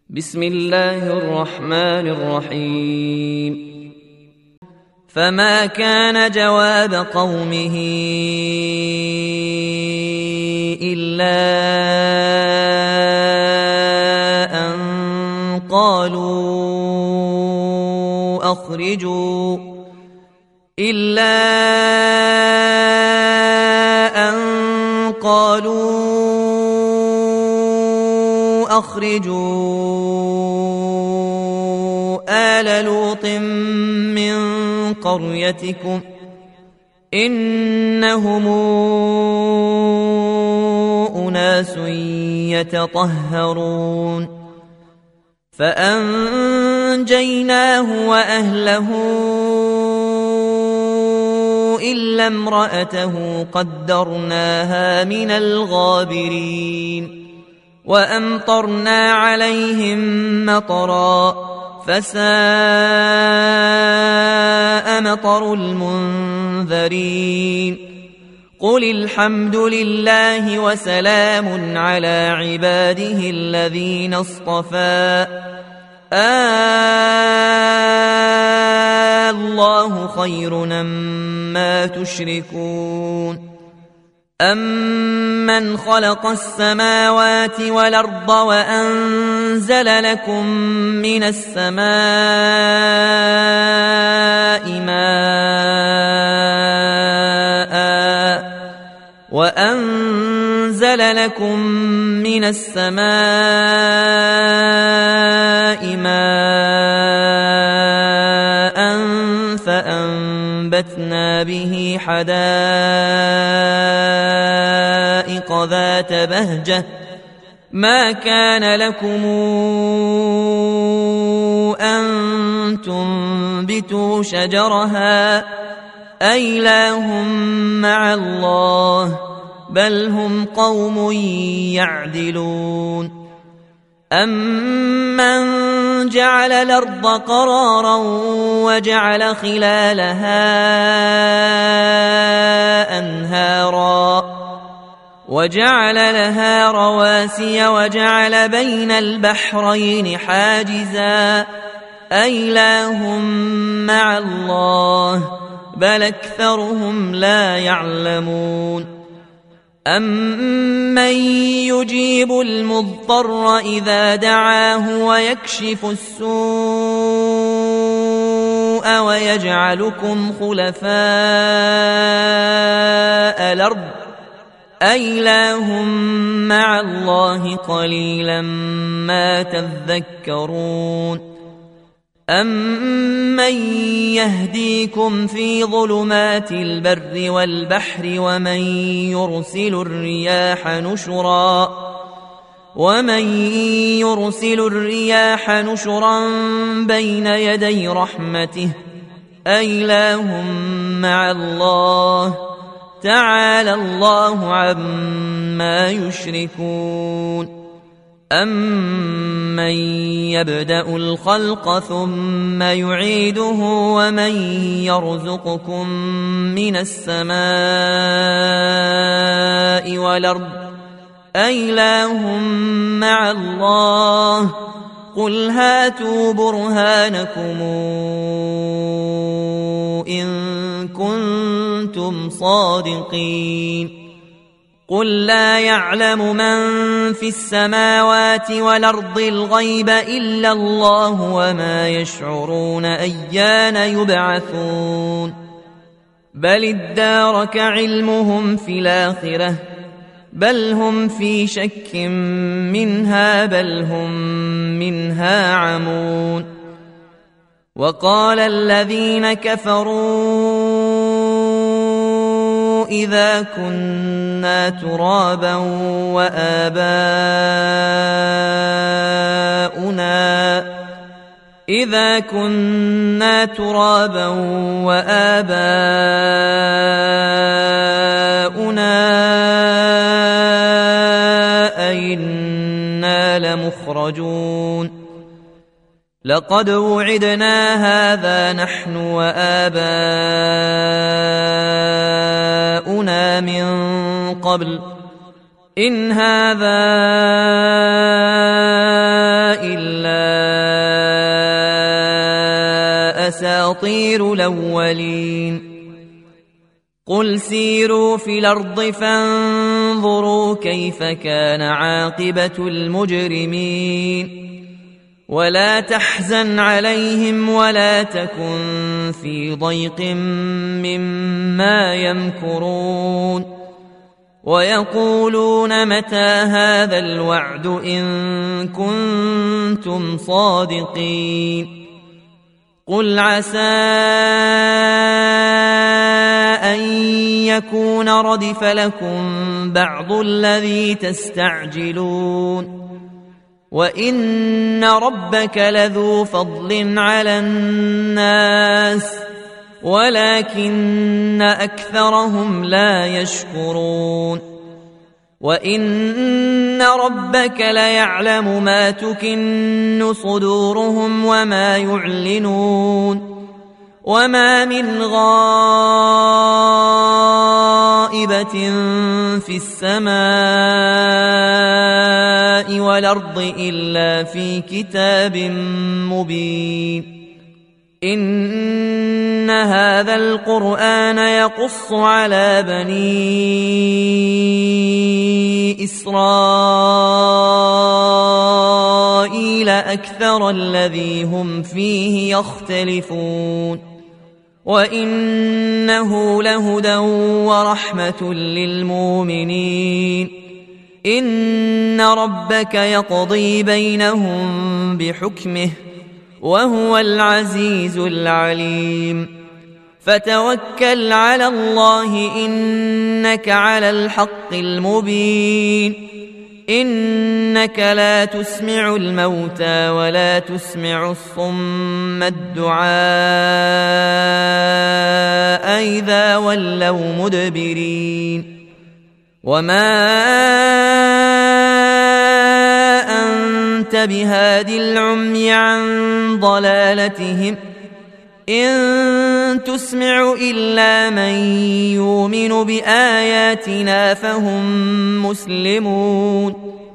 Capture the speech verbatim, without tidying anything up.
بسم الله الرحمن الرحيم فما كان جواب قومه إلا أن قالوا أخرجوا إلا أن قالوا أخرجوا آل لوط من قريتكم إنهم أناس يتطهرون فأنجيناه وأهله إلا امرأته قدرناها من الغابرين وأمطرنا عليهم مطرا فساء مطر المنذرين قل الحمد لله وسلام على عباده الذين اصطفى آه الله خير أمّا تشركون أَمَّنْ خَلَقَ السَّمَاوَاتِ وَالْأَرْضَ وَأَنزَلَ لَكُم مِّنَ السَّمَاءِ مَاءً وَأَنزَلَ لَكُم مِّنَ السَّمَاءِ مَاءً فَأَنبَتْنَا بِهِ حَدَائِقَ ذَاتَ بَهْجَةٍ مَا كَانَ لَكُمْ أَن تُنبِتُوا شَجَرَهَا أَإِلَٰهٌ مَّعَ اللَّهِ بَلْ هُمْ قَوْمٌ يَعْدِلُونَ أَمَّنْ جَعَلَ الْأَرْضَ قَرَارًا وَجَعَلَ خِلَالَهَا أَنْهَارًا وَجَعَلَ لَهَا رَوَاسِيَ وَجَعَلَ بَيْنَ الْبَحْرَيْنِ حَاجِزًا أَإِلَٰهٌ مَّعَ اللَّهِ بَلْ أَكْثَرُهُمْ لا يَعْلَمُونَ أَمَّن يُجِيبُ الْمُضْطَرَّ إِذَا دَعَاهُ وَيَكْشِفُ السُّوءَ وَيَجْعَلُكُمْ خُلَفَاءَ الْأَرْضِ أَإِلَٰهٌ مَّعَ اللَّهِ قَلِيلًا مَّا تَذَكَّرُونَ أَمَّن يَهْدِيكُمْ فِي ظُلُمَاتِ الْبَرِّ وَالْبَحْرِ وَمَن يُرْسِلُ الرِّيَاحَ نُشُرًا وَمَن يُرْسِلُ الرِّيَاحَ نُشُرًا بَيْنَ يَدَيْ رَحْمَتِهِ أَإِلَٰهٌ مَّعَ اللَّهِ تَعَالَى اللَّهُ عَمَّا يُشْرِكُونَ أَمَّن يَبْدَأُ الْخَلْقَ ثُمَّ يُعِيدُهُ وَمَن يَرْزُقُكُم مِّنَ السَّمَاءِ وَالْأَرْضِ أَإِلَٰهٌ مَّعَ اللَّهِ قُلْ هَاتُوا بُرْهَانَكُمْ إِن كُنتُمْ صَادِقِينَ قُل لا يعلم من في السماوات والأرض الغيب إلا الله وما يشعرون أيان يبعثون بل ادارك علمهم في الآخرة بل هم في شك منها بل هم منها عمون وقال الذين كفروا إذا كنا ترابا وآباؤنا إذا كنا ترابا وآباؤنا أئنا لمخرجون لقد وعدنا هذا نحن وآباؤنا من قبل إن هذا إلا أساطير الأولين قل سيروا في الأرض فانظروا كيف كان عاقبة المجرمين ولا تحزن عليهم ولا تكن في ضيق مما يمكرون ويقولون متى هذا الوعد إن كنتم صادقين قل عسى أن يكون ردف لكم بعض الذي تستعجلون وإن ربك لذو فضل على الناس ولكن أكثرهم لا يشكرون وإن ربك ليعلم ما تكن صدورهم وما يعلنون وما من غائبة في السماء والأرض إلا في كتاب مبين إن هذا القرآن يقص على بني إسرائيل أكثر الذي هم فيه يختلفون وإنه لهدى ورحمة للمؤمنين إن ربك يقضي بينهم بحكمه وهو العزيز العليم فتوكل على الله إنك على الحق المبين إنك لا تسمع الموتى ولا تسمع الصم الدعاء إذا ولوا مدبرين وما أنت بهادي العمي عن ضلالتهم إن تسمع إلا من يؤمن بآياتنا فهم مسلمون